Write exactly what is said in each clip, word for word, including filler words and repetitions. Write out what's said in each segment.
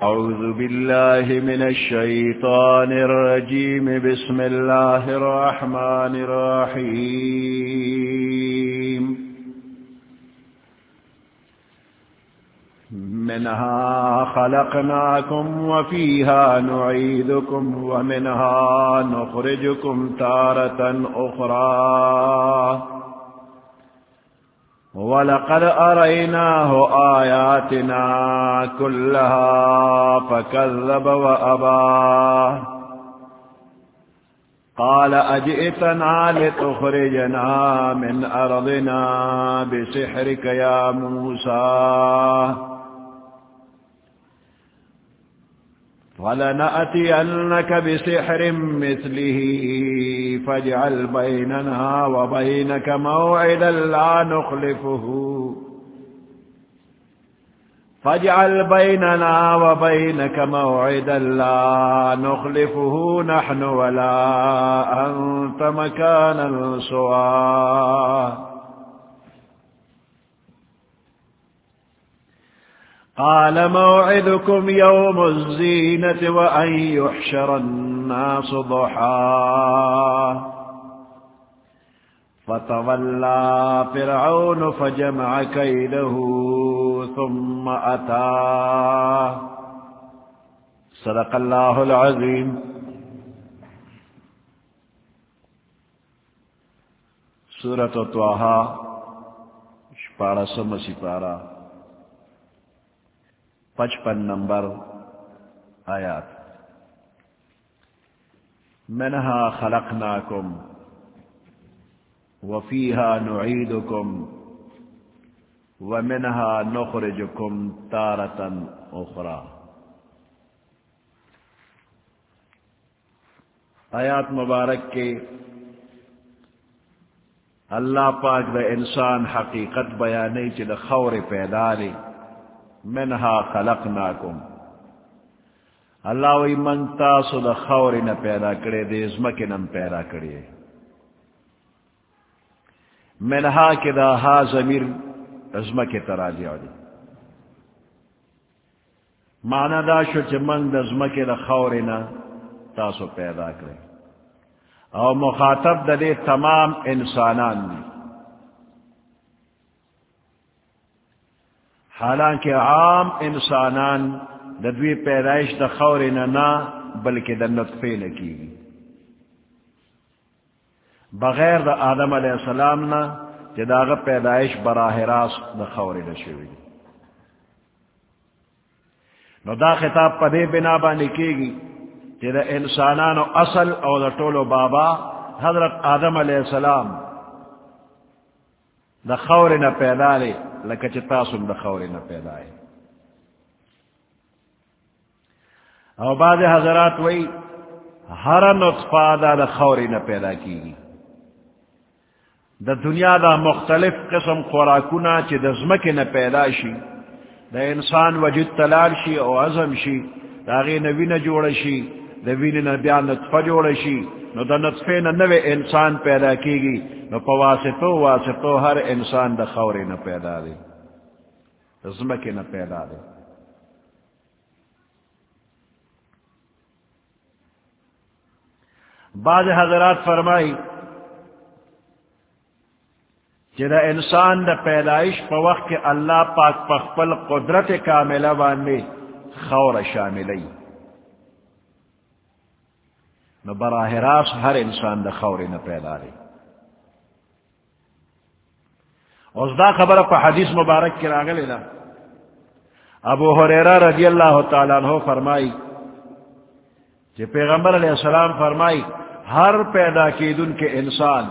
أعوذ بالله من الشيطان الرجيم بسم الله الرحمن الرحيم منها خلقناكم وفيها نعيدكم ومنها نخرجكم تارة أخرى وَلَقَدْ أَرَيْنَاهُ آيَاتِنَا كُلَّهَا فَكَذَّبَ وَأَبَى قَالَ أَجِئْتَنَا لِتُخْرِجَنَا مِنْ أَرْضِنَا بِسِحْرِكَ يَا مُوسَى فَلَنَأْتِيَنَّكَ بِسِحْرٍ مِثْلِهِ فاجعل بيننا وبينك موعدا لا نخلفه فاجعل بيننا وبينك موعدا لا نخلفه نحن ولا أنت مكانا سوى قال موعدكم يوم الزينة وأن يحشر الناس ضحى فتولى فرعون فجمع كيده ثم أتى صدق الله العظيم. سورة طه شپارسم سپارہ پچپن نمبر آیات. منها خلقناكم وفيها نعيدكم ومنها نخرجكم تارة أخرى. آیات مبارک کے اللہ پاک دا انسان حقیقت بیانی چی دا خور پیدا لی. منها خلقناکم اللہ وی من تاسو دا خور نا پیدا کرے دے ازمک نم پیدا کرے. منها کی دا ہا ضمیر ازمک تراجع دی معنی دا شو چی من دا ازمک دا خور نا تاسو پیدا کرے او مخاطب دا دے تمام انسانان دی. حالانکہ عام انسانان دوی پیدائش دا خور نہ بلکہ دا نطفے لکی بغیر دا آدم علیہ السلام نہ جداغ پیدائش براہ راست دا خور نشوی. نو دا خطاب پدے بنا بانے کی گی جدا انسانان و اصل او دا طول بابا حضرت آدم علیہ السلام دا خور نہ پیدا لے لکہ چتاسم دا خور نہ پیدا ہے. او بعض حضرات وئی ہر نطفہ دا دا خور نہ پیدا کی گی. دا دنیا دا مختلف قسم خوراکونا چی دا زمک نہ پیدا شی دا انسان وجود تلال شی او عظم شی دا غی نوی نہ جوڑ شی دا وین نہ بیان نطفہ جوڑ شی نو دا نطفے نہ نوے انسان پیدا کی گی. نو پواسطو واسطو ہر انسان دا خور نہ پیدا دے زمک نہ پیدا دے. بعض حضرات فرمائی جدا انسان دا پیدائش پا وقت کے اللہ پاک پخپل قدرت کاملہ باندے خور شاملی نو براہ راست ہر انسان دا خور نہ پیدا دے. اور دا خبر پا حدیث مبارک کی راغلے دا ابو ہریرہ رضی اللہ تعالیٰ عنہ فرمائی کہ پیغمبر علیہ السلام فرمائی ہر پیدا کیدن کے انسان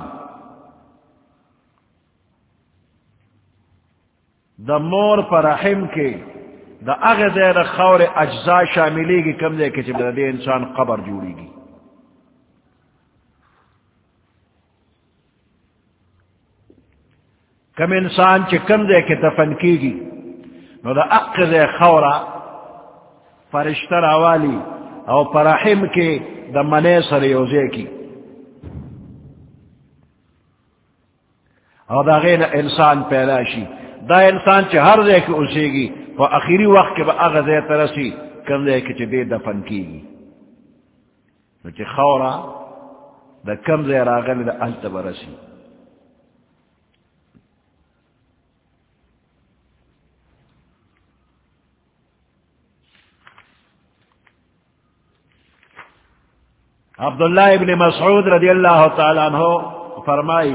دا مور پر رحم کے دا اغذ دا خور اجزاء شاملی کی کم دے کے چبدا دے انسان قبر جوڑی گی. کم انسان چی کم دے کے دفن کی گی نو دا اقض خورا فرشتر آوالی او پرحم کے دا منے سر یوزے کی او دا غیر انسان پیدا شی دا انسان چی ہر دے کے اسے گی و اخیری وقت کے با اغزے ترسی کم دے کہ دے دفن کی گی نو چی خورا دا کم دے راغل دا الت برسی عبداللہ ابن مسعود رضی اللہ تعالیٰ عنہ فرمائی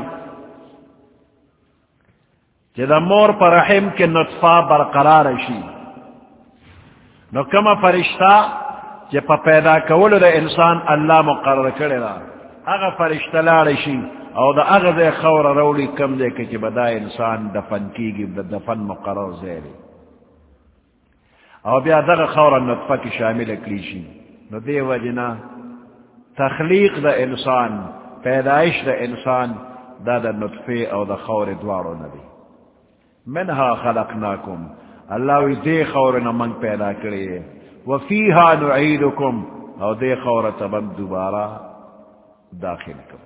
کہ دا مور پر رحم کے نطفہ برقرار شی نو کما فرشتہ کہ پا پیدا کولو دا انسان اللہ مقرر کرے دا اگا فرشتہ لارشی او دا اگا دے خور رولی کم دے کہ بدا انسان دفن کی گی دا دفن مقرر زیری او بیا دا خور نطفہ کی شامل اکلیشی نو دے وجنا تخلیق دا انسان پیدائش دا انسان دا دا نطفے او دا خور دوارو نبی منہا خلقناکم اللہ وی دے خورنا من پیدا کرے وفیہا نعیدکم او دے خورتا من دوبارہ داخل کر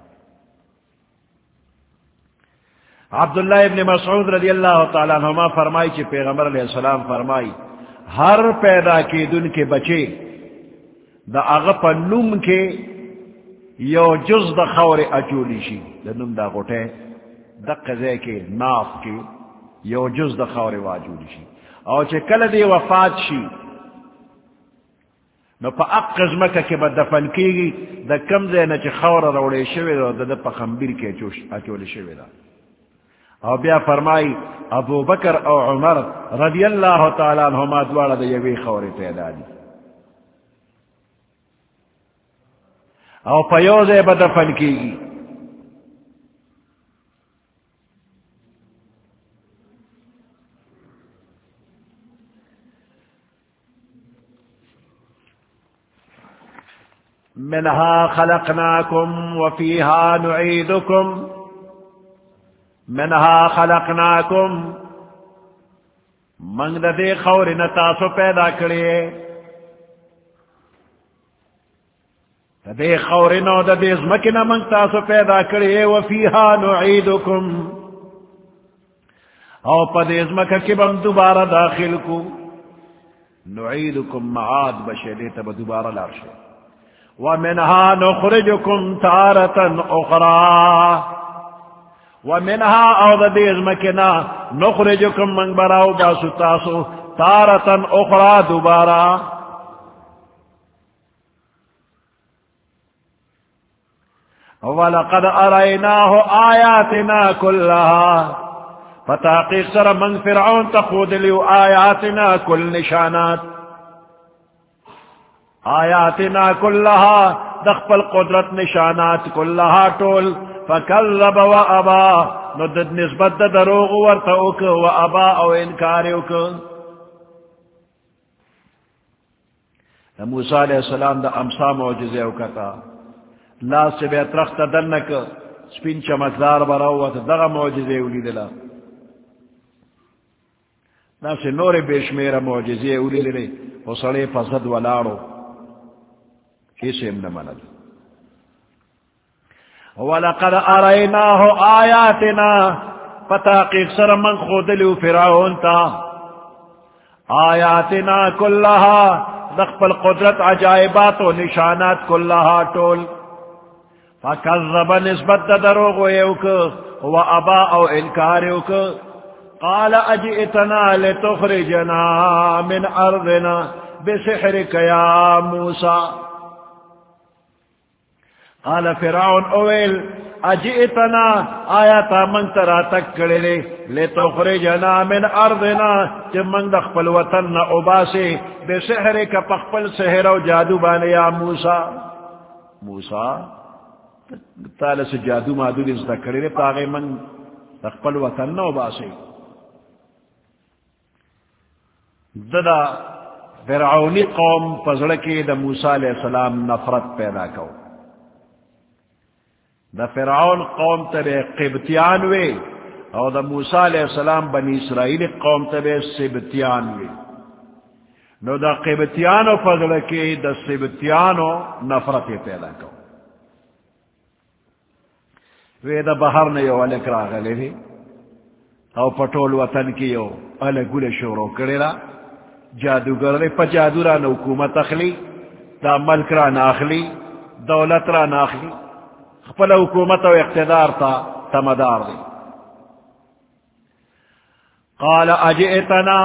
عبداللہ ابن مسعود رضی اللہ تعالیٰ عنہ فرمائی چی پیغمبر علیہ السلام فرمائی ہر پیدا کی دن کے بچے دا اغپا نم کے یو جز دا خور اچولی شی دا نم دا غٹے دا قضے کے ناف کے یو جز دا خور واجولی شی او چے کل دے وفات شی نو پا اق قزمکا کے با دفن کی گی دا کم دے نا چے خور روڑے شوی دا دا دا پا خمبیر کے اچولی شوی دا او بیا فرمائی ابو بکر او عمر رضی اللہ تعالیٰ عنہما دوارا دا یوی خور پیدا دی او پیوزے با دفن کی گی منها خلقناكم وفيها نعيدكم منها خلقناكم من دے خور نتاسو پیدا کرے دے خور نو دے زمکنا من تاسو پیدا کرے وفيها نعيدكم او پا دے زمکا کی بم دوبارہ داخل کو نعيدكم معاد بشے دیتا با دوبارہ لارشے ومنها نخرجكم تارة أخرى ومنها أو ذا مكنا نخرجكم من براو باسو تاسو تارة أخرى دوبارا ولقد أريناه آياتنا كلها فتحقيق سر من فرعون تقود لي آياتنا كل نشانات آیاتنا کلہا دخپ القدرت نشانات کلہا طول فکذب و ابا ندد نسبت دروغ ورتوک و ابا او انکاریوک موسیٰ علیہ السلام دا امسا معجزے اوکتا لا سے بیت رخت دنک سپین چمکدار براوت دا معجزے اولی دلا نا سے نور بیشمیر معجزے اولی دلے و صلی فزد والارو کیسے امن مند وَلَقَدْ أَرَيْنَاهُ آيَاتِنَا فتاقیق سر من خودلو فرعون تا آیاتنا کلها دخپ القدرت عجائبات و نشانات کلها طول فکذب نسبت دروغ ویوک و ابا او انکاریوک قال اجئتنا لتخرجنا من ارضنا بسحرك یا موسیٰ قال فرعون اویل اجئتنا آیاتا من ترا تک کرلے لتخرجنا من ارضنا جب من دخپل وطن اباسے بے سحر کا پخپل سحر و جادو بانے یا موسیٰ موسیٰ تالا سے جادو مادو لزدہ کرلے پاگے من دخپل وطن اباسے ددا فرعونی قوم پزڑکی دا موسیٰ علیہ السلام نفرت پیدا کو دا فرعون قوم تبے قبطیان وے او دا موسیٰ علیہ السلام بنی اسرائیل قوم تبے سبتیان وے نو دا قبطیانو فضل کے دا سبتیانو نفرت پیدا کو وے دا بہر نے یو علک راغلے وے او پٹول وطن کی یو علک گل شورو کرے را جادوگر دے پا جادو را نا حکومت اخلی دا ملک را نا اخلی دولت را نا اخلی خپل حکومت و اقتدار تا تمدار دے قال اجئتنا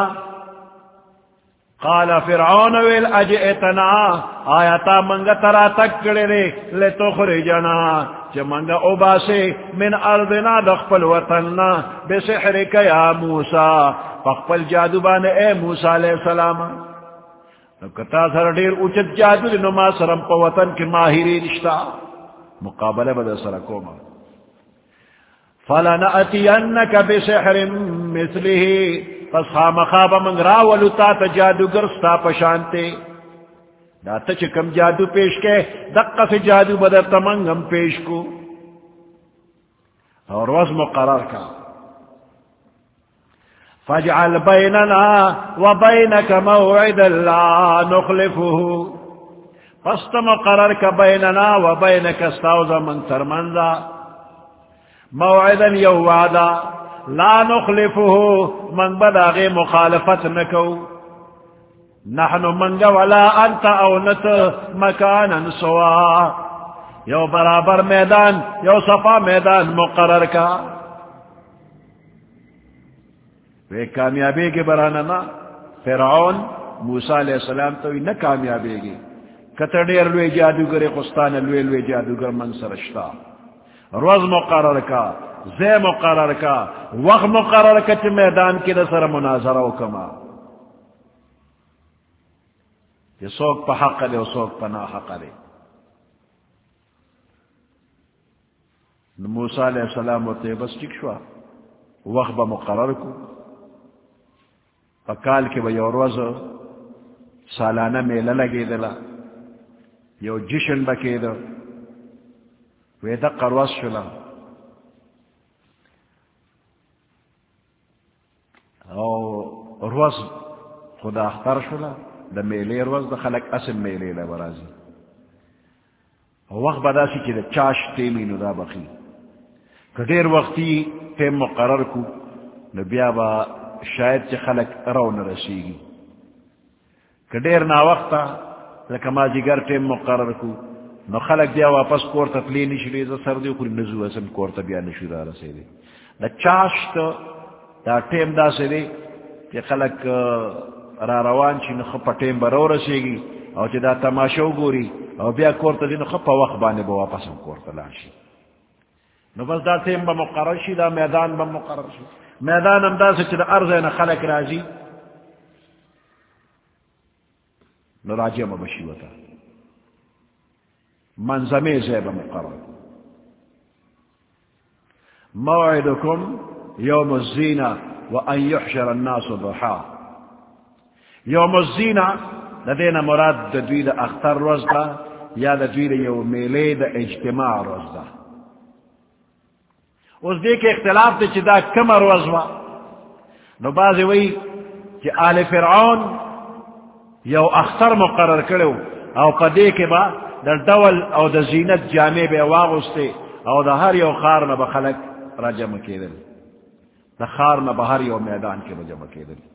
قال فرعون ویل اجئتنا آیتا منگا ترا تک کرے لے لتخرجنا چا منگا اوباسے من ارضنا دخپل وطننا بسحرک یا موسیٰ فخپل جادو بانے اے موسیٰ علیہ السلام نو کتا سر دیر اچت جادو لنو ما سرم پا وطن کی ماہری رشتہ مقابلہ بدا سرکوما فلنأتینک بسحر مثلہ پس خامخاب منگ راولو تا تا جادوگر ستا پشانتے دا تا چکم جادو پیش کے دقا سے جادو بدر تمنگم پیش کو اور وز مقرر کا فاجعل بیننا و بینک موعدا لا نخلفه پس تا مقرر کا بیننا و بینک استاوزا من ترمنزا موعدا یو وعدا لا نخلفه من بداغی مخالفت نکو نحن منگا ولا انت او نت مکانا سوا یو برابر میدان یو صفا میدان مقرر کا وہ کامیابی کے براننا فرعون موسیٰ علیہ السلام تو نہ کامیابی گی کتڑیر لوے جادوگر قسطان لوے لوے جادوگر من سرشتا روز مقرر کا زی مقرر کا وقت مقرر کا چی میدان کی دسر مناظرہ کما یہ سوک پا حق لے و سوک پا نا حق لے موسیٰ علیہ السلام ہوتے بس ٹک شوا وقت با مقرر کو پکال کے بھئی اور روز سالانہ میلہ لگے دلا یو جشن بکے دا ویدہ قرواز شلا او روز خدا اختار شلا دا میلے روز دا خلق اسم میلے لبرازی وقت بدا سی کہ دا چاش تیمی نو دا بخی کدیر وقتی تیم مقرر کو نبیا با شاید چی خلق رو نرسیگی کدیر نا وقتا لکما جگر تیم مقرر کو نو خلق بیا واپس کورتا پلی نشلی دا سردی خوری نزو اسم کورتا بیا نشو دا رسی دی دا چاش تا دا تیم دا سی دی کہ خلق را روان چی نو خپا تیم برو رسیگی او چی دا تماشو گوری او بیا کورتا دی نو خپا وقت بانے با واپس ہم کورتا لانشی نو بس دا تیم با مقرر شی دا میدان با مقرر شی میدان ہم دا سے چی دا ارضین خلق رازی نو راجی ما بشی وطا منظمی زیب مقرر موعدکم یوم الزینہ وان یحشر الناس ضحا یوم الزینہ لدینا مراد دا دوی دا اختر روز دا یا دا دوی دا یو میلے دا اجتماع روز دا اس دیکھ اختلاف دے چی دا کم روز وا نو بازی وی چی آل فرعون یو اختر مقرر کرو او قدے کے با در دول او دا زینت جامع بے واغستے او دا ہر یو خار نبا خلق را جمع کے دل دا خار نبا ہر یو میدان کے با جمع کے دل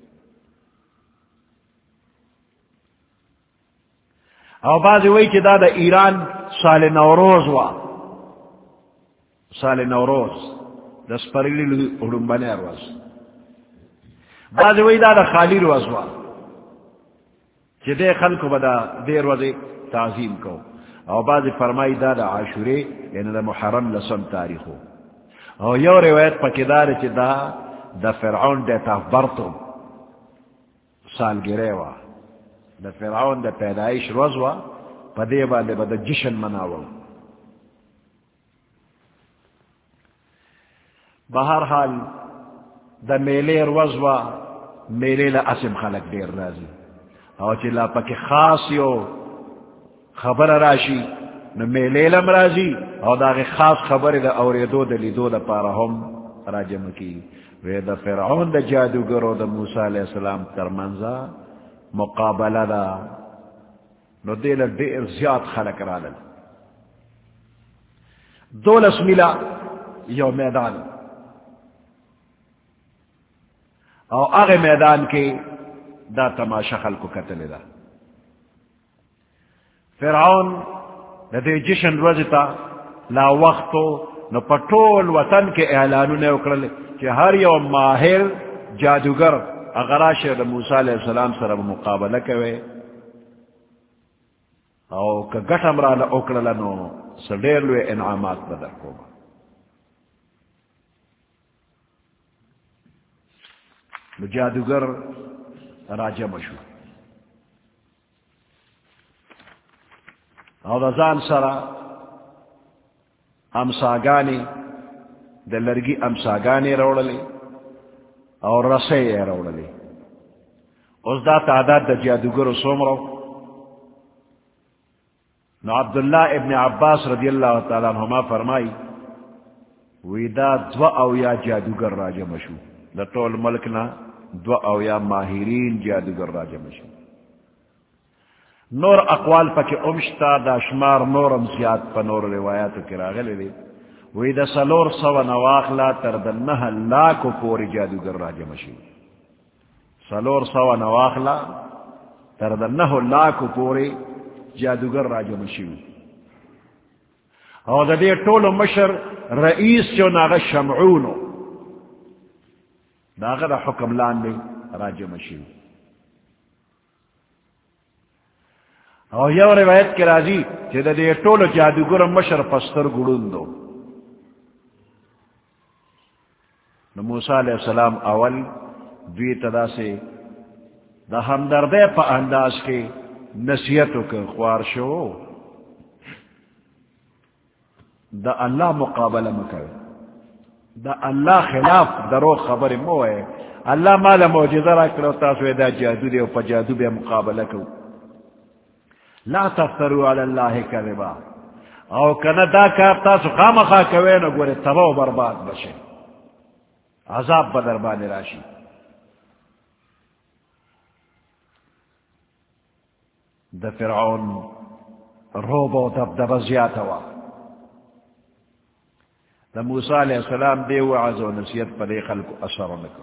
او بازی وی چی دا دا ایران سال نوروز وا سال نوروز دا سپرگلی اڑنبنے روز بازی وی دا دا خالی روز وا چی دے خلقو بدا دے روزے تعظیم کو او بعض فرمائی دا دا عاشورے یعنی دا محرم لسم تاریخو او یو روایت پا کدار چی دا دا فرعون دیتا برطو سال گرے وا دا فرعون دا پیدائش روز وا پا دے با دے با دا جشن مناو بہرحال دا میلے روز وا میلے لأسم خلق دیر رازی او چی لا پا کی خاص یو خبر راشی نو میلے لم رازی او دا غی خاص خبر دا اوریدو دا لیدو دا پارا ہم راجم کی وی دا فرعون دا جادوگر و دا موسیٰ علیہ السلام ترمنزا مقابلہ دا نو دیل دیر زیاد خلق رالل دولس ملا یو میدان او اغی میدان کے دا تماشا خلق کو قتل دا فرعون دا دے جشن روزتا لا وقتو نو پٹول وطن کے اعلانو نے اکرلے کہ ہر یو ماہر جادوگر اغراش دا موسیٰ علیہ السلام سر مقابلہ کوئے او کہ گٹ امرالا اکرلا نو سڈیر لوے انعامات بدر کو جادوگر راجہ مشو او رضان سرا امساگانی د لرگی امساگانی روڑلی اور رسے روڑلی اس دا تعداد دا جادوگر سومرو نو عبداللہ ابن عباس رضی اللہ تعالیٰ عنہما فرمائی ویدا دو او یا جادوگر راجہ مشو دا طول ملکنا دو او یا ماہرین جادوگر راجہ مشو نور اقوال پا کہ امشتا دا شمار نورم زیاد پا نور روایاتو کراغلے لے وی دا سلور سو نواخلا تردنہ لاکو پوری جادوگر راجہ مشو سلور سو نواخلا تردنہ لاکو پوری جادوگر راجہ مشو او دا دے طول مشر رئیس جو ناغا شمعونو ناغا دا حکم لان دے راجہ مشو اور یہ روایت کے راضی کہ دے ٹول جادوگر مشر پستر گڑون دو موسیٰ علیہ السلام اول دوی تدا سے دا ہمدردے پا انداز کے نصیحتوں کے خوار شو دا اللہ مقابلہ مکر دا اللہ خلاف درو خبر مو ہے اللہ مالا موجزہ را کرو تاسوے دا جادو دے و پا جادو بے مقابلہ کرو لا تفتروا علی اللہ کذبا او کنا دا کار تاسو خامخا کوئے نو گورے تباہ و برباد بشے عذاب بدر بانی راشی دا فرعون روب و دبدب زیادوا دا موسیٰ علیہ السلام دیو عز و نصیت پر دے خلق اثر نکو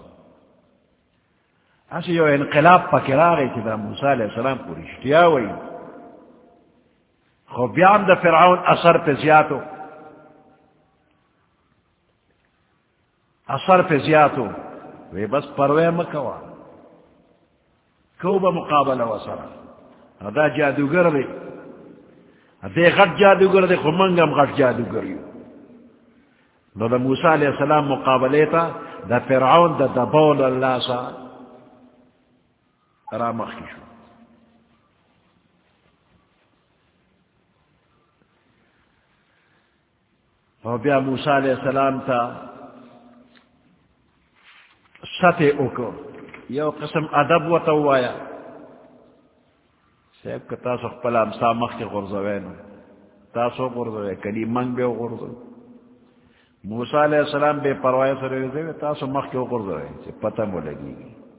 اسی یو انقلاب پا کراغی کہ دا موسیٰ علیہ السلام پوری اشتیاوئی خو بیان دا فرعون اثر پہ زیادو اثر پہ زیادو وی بس پروے مکوا کو با مقابلہ وصرا دا جادوگر دے دے غٹ جادوگر دے خو منگم غٹ جادوگر یو نو دا موسیٰ علیہ السلام مقابلے تا دا فرعون دا دبول اللہ سا رامخی شو اور بیا موسیٰ علیہ السلام تا سطح اکو یو قسم ادب و توایا سیب که تاسو خپل امسا مخ کی غرزوینو تاسو غرزوی کلی منگ بے غرزو موسیٰ علیہ السلام بے پروائی سر رضوی تاسو مخ کی غرزوی چی پتہ مو لگی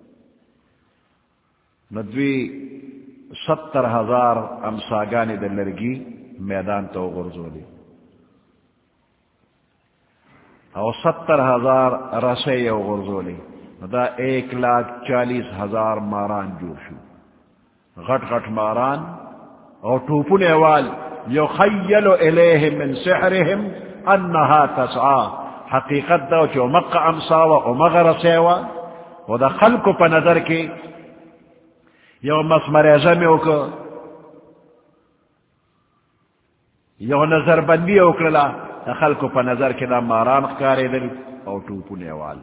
ندوی ستر ہزار امساگانی در لرگی میدان تو غرزو لی اور ستر ہزار رسے یو غرزولی دا ایک لاکھ چالیس ہزار ماران جو شو غٹ غٹ ماران اور ٹوپنے وال یخیل الیہم من سحرہم انہا تسعا حقیقت دا چو مقع امساوا و مغر سیوا و دا خلق پا نظر کی یو مسمر ازمیو کو یو نظر بندی اکرلا خلق پا نظر کے دا ماران خکارے دل او ٹوپنے وال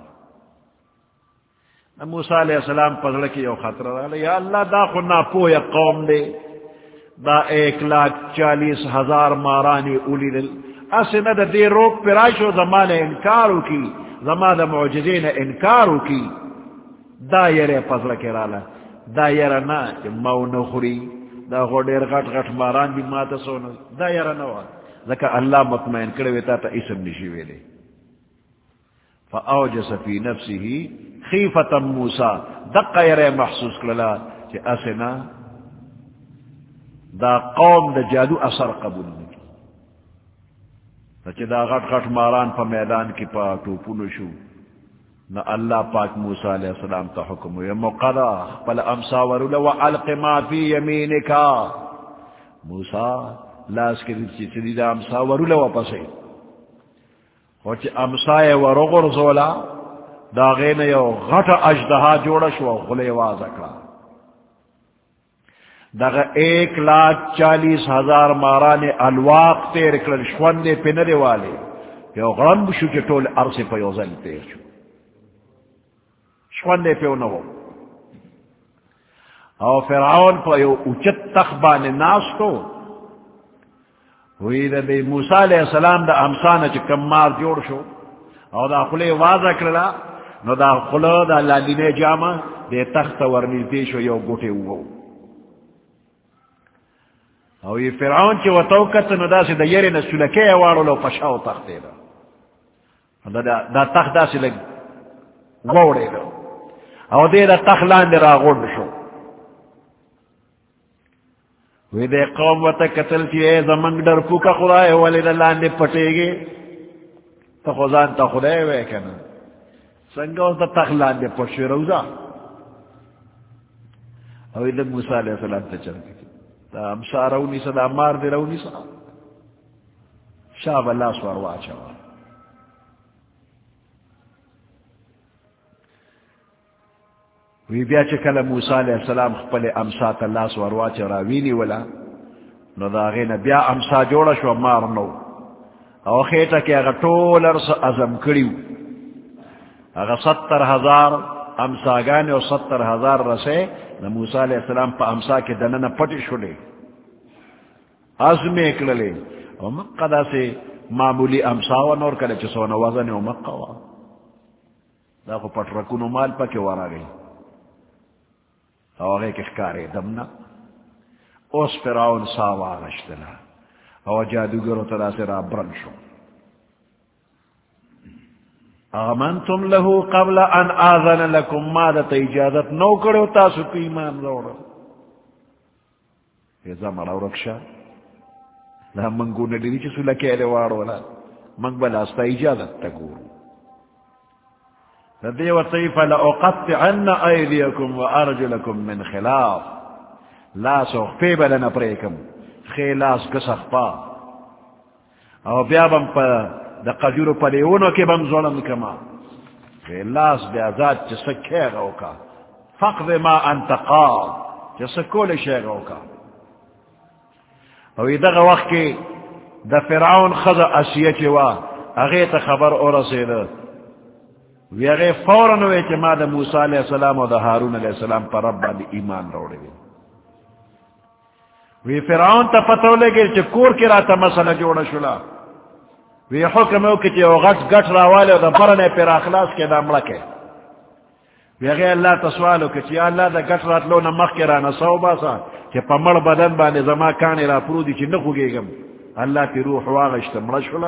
موسیٰ علیہ السلام پزڑکی یو خطر رہا یا اللہ دا خنا پویا قوم دے دا ایک لاکھ چالیس ہزار مارانی اولی دل اسنا دا دے روک پرائشو زمان انکارو کی زمان دا معجزین انکارو کی دا یرے پزڑکی رہا دا یرے نا مو نخوری دا غوڑیر غٹ غٹ ماران بھی ماتا سونا دا یرے نوا ذکر اللہ مطمئن کرے ویتا تا اسم نشی ویلے فاوجس فی نفسی خیفتا موسیٰ دقا یرے محسوس کرلا کہ اسنا دا قوم دا جادو اثر قبول نکی تا چی دا غٹ غٹ ماران پا میدان کی پا توپونو شو نہ اللہ پاک موسیٰ علیہ السلام تا حکم ہوئے مقرا پل امسا ورولو وعلق ما فی یمینکا موسیٰ لاس کے دیچی چلی دا امسا ورولو پسے وچ امسائے ورغر زولا دا غین یو غٹ اجدہا جوڑش و غلے وازکا دا ایک لاکھ چالیس ہزار ماران الواق تیر کرل شوندے پنرے والے یو غرم شو چی طول عرص پا یو زل تیر شو شوندے پیو نو او فرعون پا یو اچت تخبان ناس تو ہوئی دا دی موسیٰ علیہ السلام دا امسانا چی کمار جوڑ شو او دا خلے واضح کرلا نو دا خلے دا لالین جاما دے تخت ورنیزدی شو یو گوٹے ہوو او یہ فرعون چی وطوکت نو دا سی دا یری نسولکے وارو لو پشاو تختے دا دا, دا تخت دا سی لگ ووڑے دا او دے دا تخت لاندے را غرد شو وی دے قوم وطا قتل چی اے زمانگ در پوکا خدای والی دا لاندے پٹے گے تا خوزان تا خدای وے کنا سنگا دا تخت لاندے پٹ شو روزا او دا موسیٰ علیہ السلام تا چل گئی دا امسا رونی سا دا مار دے رونی سا شاب اللہ سوار واچا وی بیا چکل موسیٰ علیہ السلام خپل امسا تا اللہ سوار واچا راوینی ولا نو دا غین بیا امسا جوڑا شو مار نو او خیٹا کہ اگا طولر سا ازم کریو اگا ستر ہزار امساگانے و ستر ہزار رسے نہ موسیٰ علیہ السلام پا امسا کے دننا پٹی شدے عزم اکللے و مقا دا سے معمولی امسا و نور کلے چسونا وزن و مقا و دا کو پٹ رکونو مال پا کے وارا گئی او غیر کخکارے دمنا اس فرعون ساوا غشتنا او جادوگرو تلا سے را برن شو آمنتم له قبل ان آذن لکم مادت اجازت نو کرو تاسو پی ایمان روڑا ایزا مراو رکشا لا منگو ندیری چسو لکیلے وارو لا منگ بلاستا اجازت تگورو دیو طیفہ لأقطعن ایدیکم و ارجلکم من خلاف لا سوخ پی بلن پریکم خیلاس گسخ پا او بیابم پا دا قجورو پلیونو کی بم ظلم کما خیلاس بیازاد چسا کھیغو کا فقد ما انتقا چسا کول شیغو کا او ایدغ وقت کی دا فرعون خضا اسیچی وا اغیت خبر اورسی دا وی اغی فورنوی چی ما دا موسیٰ علیہ السلام و دا حارون علیہ السلام پر رب دی ایمان روڑی گی وی فرعون تا پتو لے گی چی کور کی راتا مسئلہ جوڑا شلا وی حکم او کچی او غٹ گٹ راوالی او دا برنے پر اخلاص کے دا ملکے وی اغی اللہ تسوالو کچی اللہ دا گٹ رات لو نمخ کے رانا سو باسا چی پا مر بدن بانے زما کانی را پرودی چی نخو گے گم اللہ تی روح واغشت مرشولا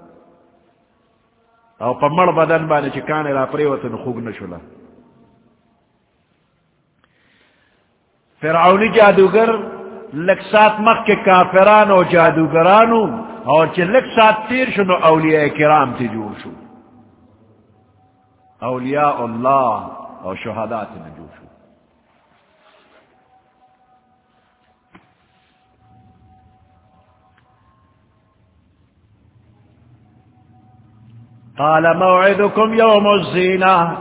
او پا مر بدن بانے چی کانی را پریوت نخوگ نشولا فرعونی جادوگر لک سات مخ کے کافران و جادوگرانو اور چی لک سات تیر شنو اولیاء کرام تی جور شو اولیاء اللہ اور شہداء تی نجور شو قال موعدكم يوم الزينة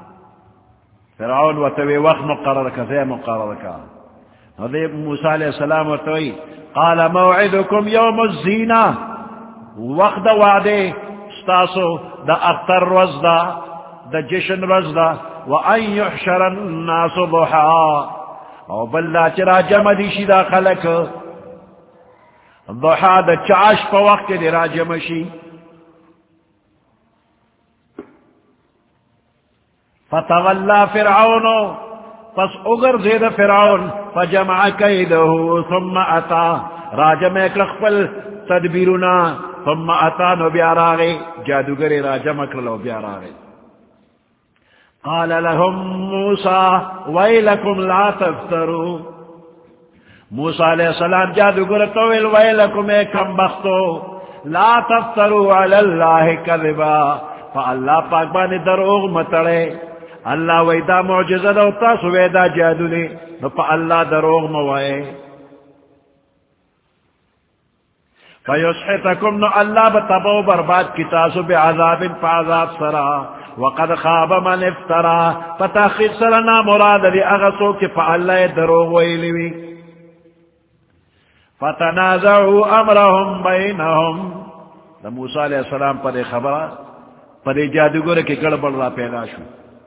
فرعون وتوي وقت مقرر كذا مقرر كذا هذا موسى عليه السلام وتوي قال موعدكم يوم الزينة وقت وعده استاسو دا اختر رزدا دا جشن رزدا وان يحشر الناس ضحى او بلا چرا جمع دیشی دا خلق ضحى دا چاش پا وقت دی را جمع شی فتولى فرعون پس اگر زید فرعون فجمع کیدہو ثم اتا راجم اکرخپل تدبیرنا ثم اتا نو بیاراغی جادوگر راجم اکرلو بیاراغی قال لهم موسى ویلکم لا تفتروا موسیٰ علیہ السلام جادوگر تویل ویلکم اے کم بختو لا تفتروا علی اللہ کذبا فا اللہ پاک بانے دروغ متڑے اللہ ویدہ معجزہ دا تاسو ویدہ جادو لے نو پا اللہ دروغ موائے فیسحتکم نو اللہ بتبو برباد کی تاسو بعذاب پا عذاب سرا وقد خواب من افترا فتحقیق سرنا مراد لی اغسو کی پا اللہ دروغ ویلوی فتنازعوا امرهم بینہم دا موسیٰ علیہ السلام پر خبرہ پر جادوگر کی گڑبڑ را پیدا شو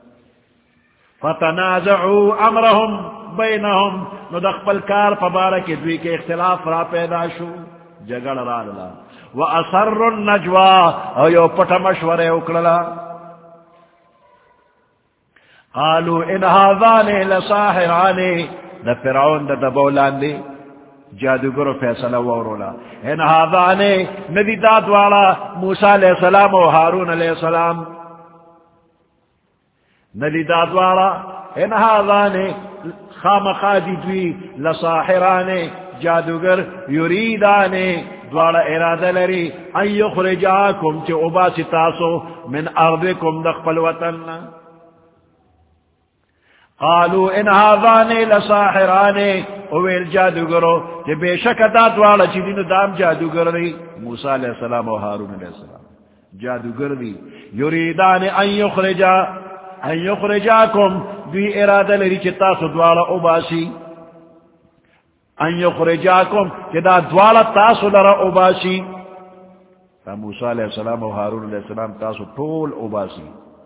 فتنازعوا امرهم بینہم نو دخپل کار پبارک دوی کے اختلاف را پیدا شو جگڑ را للا وَأَصَرُّ النَّجْوَى او یو پٹا مشورے اکڑلا قالوا ان هذان لساحران دا فرعون دا دبولان دی جادوگر فیصلہ ورولا ان هذان ندی داد والا موسیٰ علیہ السلام و ہارون علیہ السلام ندی داد والا ان هذان خامخاجی دوی لساحران جادوگر یریدان دوارا ارادہ لری ان یخرجاکم چی عباسی تاسو من ارضکم دخپل وطن قالوا ان هذان لساحران اویل جادوگرو کہ بے شک دا دوارا چی دینو دام جادوگر دی موسیٰ علیہ السلام و ہارون علیہ السلام جادوگر دی یریدان ان یخرجا ان یخرجاکم دوی ارادہ لری چی تاسو دوارا عباسی ان یخرجاکم کہ دا دوارا تاسو لرا عباسی موسیٰ علیہ السلام و ہارون علیہ السلام تاسو طول عباسی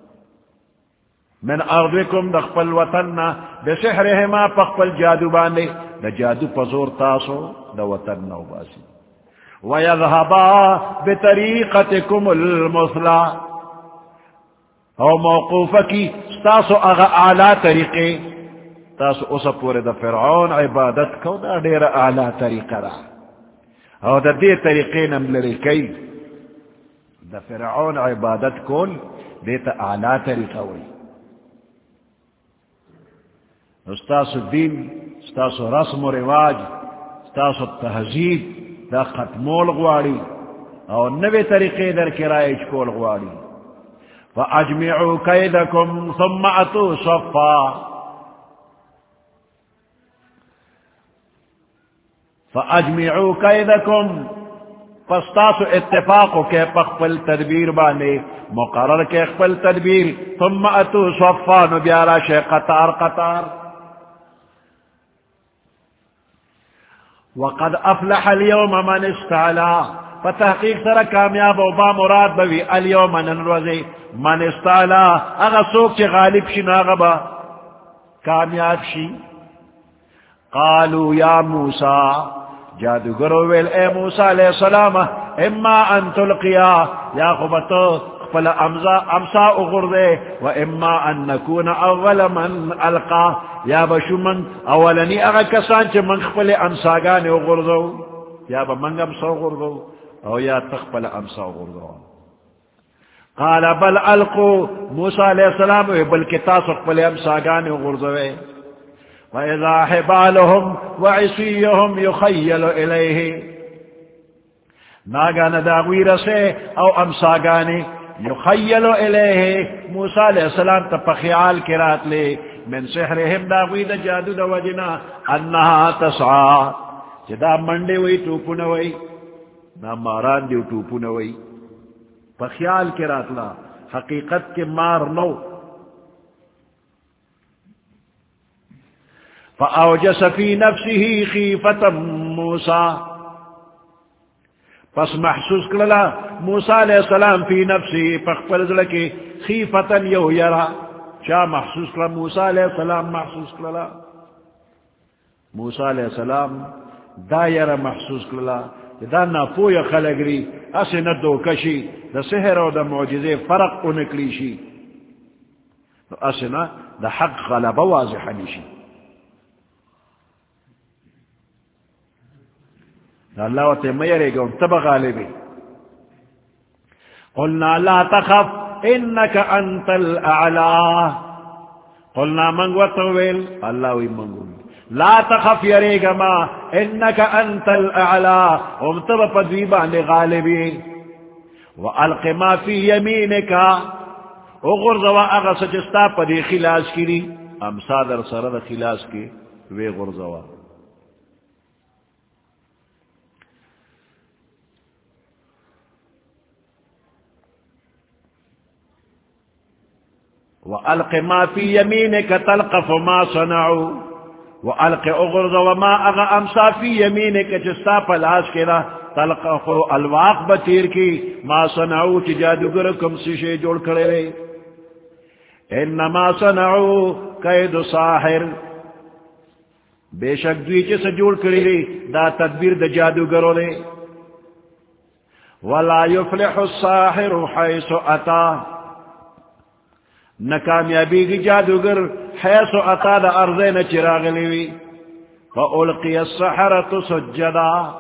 من ارضکم دخپل وطننا بسحرهما پخپل جادو باندے دا جادو پزور تاسو دا وطننا عباسی ویذہبا بطریقتکم المثلا او موقوفہ کی تاسو اغا اعلی طریقے تاسو اسا پورے دا فرعون عبادت کو دا دیر اعلی طریقہ را او دا دی طریقے نملری کئی دا فرعون عبادت کول دیتا اعلی طریقہ ہوئی استاسو دین استاسو رسم و رواج استاسو تہذیب دا ختمول غواری او نوے طریقے در کرائے چکول غواری فاجمعوا قیدکم ثم اتو صفا فاجمعوا قیدکم فاستاسو اتفاقو کے پخپل تدبیر بانے مقرر کے اخپل تدبیر ثم اتو صفا نبیارا شے قطار قطار وقد افلح اليوم من استعلا فتحقیق سر کامیاب و با مراد بوی اليوم ننروزی من استعلا اغا سوک چی غالب شی ناغبا کامیاب شی قالوا یا موسیٰ جادوگرو ویل اے موسیٰ علیہ السلام اما ان تلقیا یا خبتو فلا امزا امسا اغردے و اما ان نکون اول من القا یا بشو من اولنی اغا کسان چے من خپل امساگان اغردو یا با من امسا اغردو او یا تخپل امسا اغردو قال بل القو موسیٰ علیہ السلام بلکہ تاس خپل امساگان اغردو وَإِذَا حِبَالُهُمْ وَعِصِيُّهُمْ يُخَيَّلُ إِلَيْهِ ناگان داغویر سے او امساگانی یخیل الیہ موسیٰ علیہ السلام تا پخیال کرات لے من سحرهم داغوید جادو دا وجنا انہا تسعا جدا منڈے وی توپو نوی نا ماران دیو توپو نوی پخیال کرات لا حقیقت کے مار نو فأوجس في نفسه خيفة موسى پس محسوس کرلا موسیٰ علیہ السلام فی نفسی پخپل ذلکی خیفتا یو یرا چا محسوس کرلا موسیٰ علیہ السلام محسوس کرلا موسیٰ علیہ السلام دا یرا محسوس کرلا دا ناپویا خلقری اسی ندو کشی دا سحر و دا معجزے فرق انکلی شی اسی نا دا حق غلب واضح نشی اللہ وتے میرے گا تب غالبی قلنا لا تخف انك انت الاعلى قلنا من وتويل اللہ وی منگو لا تخف یرے گا ما انك انت الاعلى ام تب پدوی باندے غالبی وَأَلْقِ مَا فِي يَمِينِكَ اغرزوا اغا سچستا پدی خلاص کی دی امسا در سرد خلاص کی وی غرزوا وَأَلْقِ مَا فِي يَمِينِكَ تَلْقَفُ مَا صَنَعُوا وَأَلْقِ اغرزوا ما اغا امسا فی يَمِينِكَ چستا پلاس کی دا تلقف الواق بطیر کی ما صنعوا چی جادوگر کم سشے جوڑ کرے رہے انما صنعوا قید ساحر بے شک دوی چی سے جوڑ کرے رہے دا تدبیر دا جادوگروں نے ولا يفلح الساحر حیث اتا ناکامیابی کی جادوگر حیث اتا دا ارضین چراغ لیوی فَأُلْقِيَ السَّحَرَةُ سُجَّدًا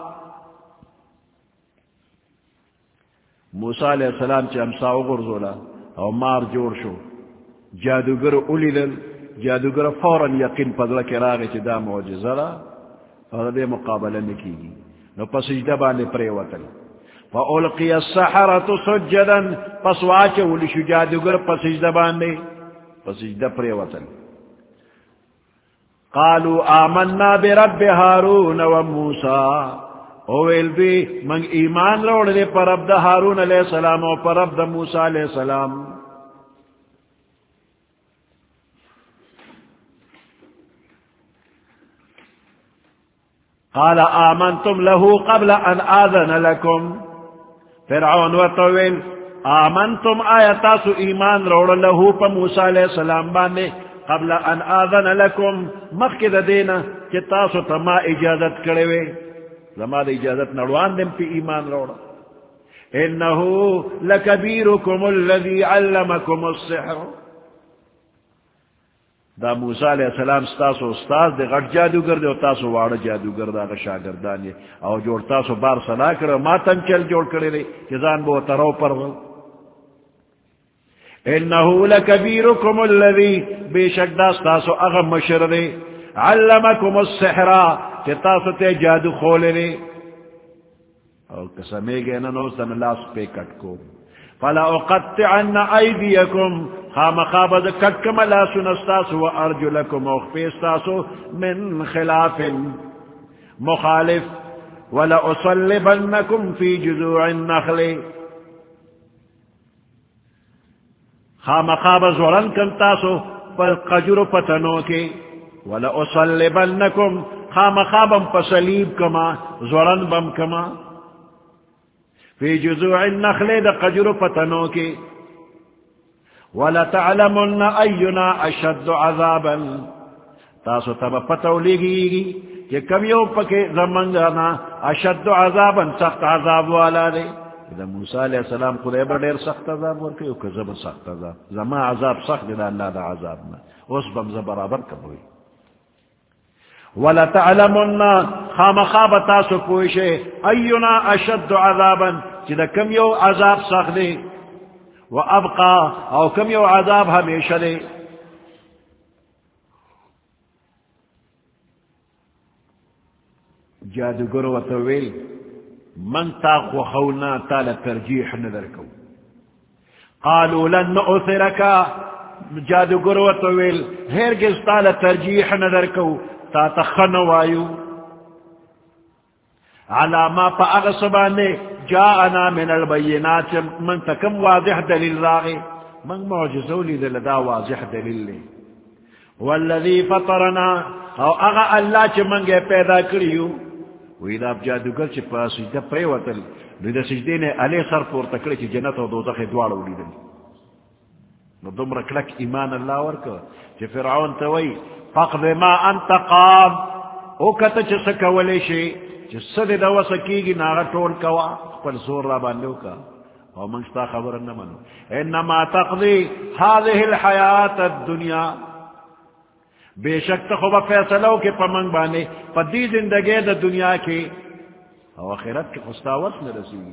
موسیٰ علیہ السلام چی امساو غرزولا او مار جوڑ شو جادوگر اولی لل جادوگر فوراً یقین پدلا کی راغی چی دا معجزہ را اور دے مقابلہ نکی گی نو پس سجدہ بانے پریوتل فَأُلْقِيَ السَّحَرَةُ سُجَّدًا پس واچے اولی شو جادوگر پس سجدہ بانے پس سجدہ پریوتل قالوا آمنا برب هارون وموسیٰ اویل بھی منگ ایمان روڑ دے پر رب دا ہارون علیہ السلام و پر رب دا موسیٰ علیہ السلام قال آمنتم له قبل ان آذن لكم فرعون و طویل آمنتم آیتاسو ایمان روڑ له پا موسیٰ علیہ السلام بانے قبل ان آذن لكم مخد دینا کہ تاسو تما اجازت کروے لما دا اجازت نڑوان دم پی ایمان روڑا انہو لکبیرکم الذی علمکم السحر دا موسیٰ علیہ السلام ستاسو استاز دے غٹ جادوگر دے و تاسو وارد جادوگر دا غٹ شاگردانی او جوڑ تاسو بار سنا کرو ما تنچل جوڑ کرے لے جزان بو ترو پر رو انہو لکبیرکم الذی بے شک دا ستاسو اغم مشر دے علمکم السحر تاسو تے جادو کھولے لے اور قسمے گئے ننوستن لاس پہ کٹ کو فلا اقطعن ایدیکم خام خابد کٹکم لا سنستاسو و ارجلکم اخفیستاسو من خلاف مخالف ولا اصلبنکم فی جذوع النخل خام خابد زورن کنتاسو پر قجر پتنو کے ولا اصلبنکم خام خابم پسلیب کما زورن بم کما فی جذوع النخل دا قجر پتنو کے وَلَتَعْلَمُنَّ أَيُّنَا أَشَدُّ عَذَابًا تاسو تب پتو لگی گی کہ کم یو پکے زمانگانا اشد عذابا سخت عذاب والا دے دا موسیٰ علیہ السلام خدای بر دیر سخت عذاب ورکے او کذب سخت عذاب زمان عذاب سخت دا اللہ دا عذابنا اس بمز برابر کب ہوئی وَلَتَعْلَمُنَّ خام خواب تاسو پوشے اینا اشد عذابا چی دا کم یو عذاب سخت دے وَأَبْقَى او کم یو عذاب ہمیشہ دے جادوگر و تویل من تا خوخونا تالا ترجیح ندرکو قالوا لن نؤثرکا جادوگر و تویل ہرگز تالا ترجیح ندرکو تا تخنوایو علا ما پا اغصبانے جاءنا من البینات من تکم واضح دلیل راغی من معجزو لی دلدا واضح دلیل لی والذی فطرنا او اغا اللہ چی منگے پیدا کریو ویدہ اب جادوگر چی پا سجدہ پریوتل لیدہ سجدے نے علی سر پور تکڑی چی جنت و دوزخ دوارو لیدل نو دم رکلک ایمان اللہ ورکا چی فرعون توی فقد ما انت قام او کتا چی سکولی شی چی صد دو سکیگی ناغا ٹول کوا پل زور را باندو کا او منگستا خبر نمانو انما تقضی هذه الحیات الدنیا بے شک تخوبہ فیصلو کے پمنگ بانے پا دی زندگی دا دنیا کی او آخرت کے خستاوت نرسی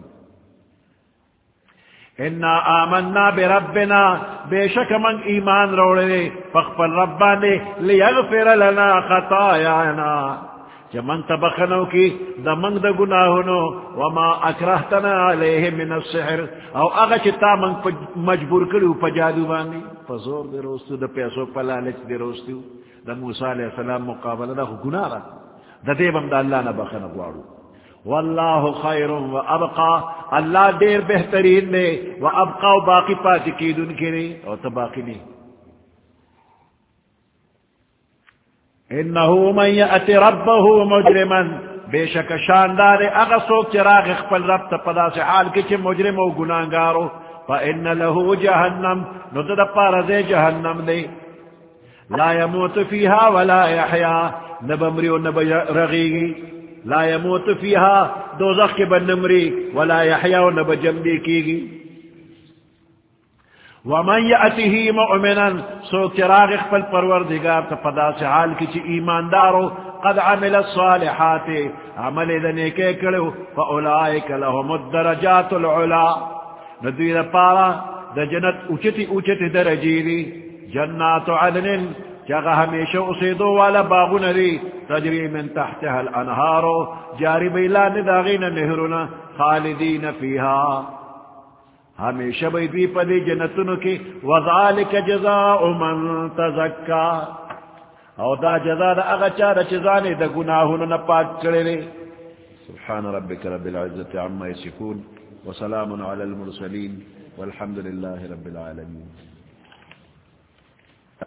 انا آمنا بربنا بے شک منگ ایمان روڑے پخپل ربانے لیغفر لنا خطایانا چا من تبخنو کی دا منگ دا گناہنو وما اکرہتنا علیہ من السحر او اگا چتا منگ مجبور کرو پا جادو باندی پا زور دے روستو دا پیسو پا لالچ دے روستو دا موسیٰ علیہ السلام مقابلہ دا گناہ را دا دیبم دا اللہ نبخن اگوارو واللہ خیر و ابقا اللہ دیر بہترین دے و ابقا و باقی پاتی کی دن کے لئے اور تا باقی نہیں انہو من یأتی ربہو مجرمن بے شک شاندار اگا سوک چراغ اخپل رب تا پدا سے حال کچھ مجرم و گناہگارو فا ان لہو جہنم ندد پارز جہنم دے لا يموت فیہا ولا یحیا نب امریو نب رغیگی لا يموت فیہا دوزخ کے بن نمری ولا یحیا نب جمدی کیگی ومن یأتیہی مؤمنا سوک چراغ اخپل پروردگار تا پدا سے حال کچھ ایماندارو قد عمل الصالحات عمل دنے کے کرو فاولائک لهم الدرجات العلا ندوی پارا دا جنت اچتی اچتی درجیری جنات عدن جگہ ہمیشہ اسے دو والا باغن ری تجری من تحتها الانہارو جاری بیلان داغین نہرنا خالدین فیہا ہمیشہ بیدی پدی جنتن کی وذالک جزاء من تزکا او دا جزا دا اغا چارا چزانے دا گناہن نپاک کرے سبحان ربک رب العزت عما یسکون وسلام علی المرسلین والحمد للہ رب العالمین.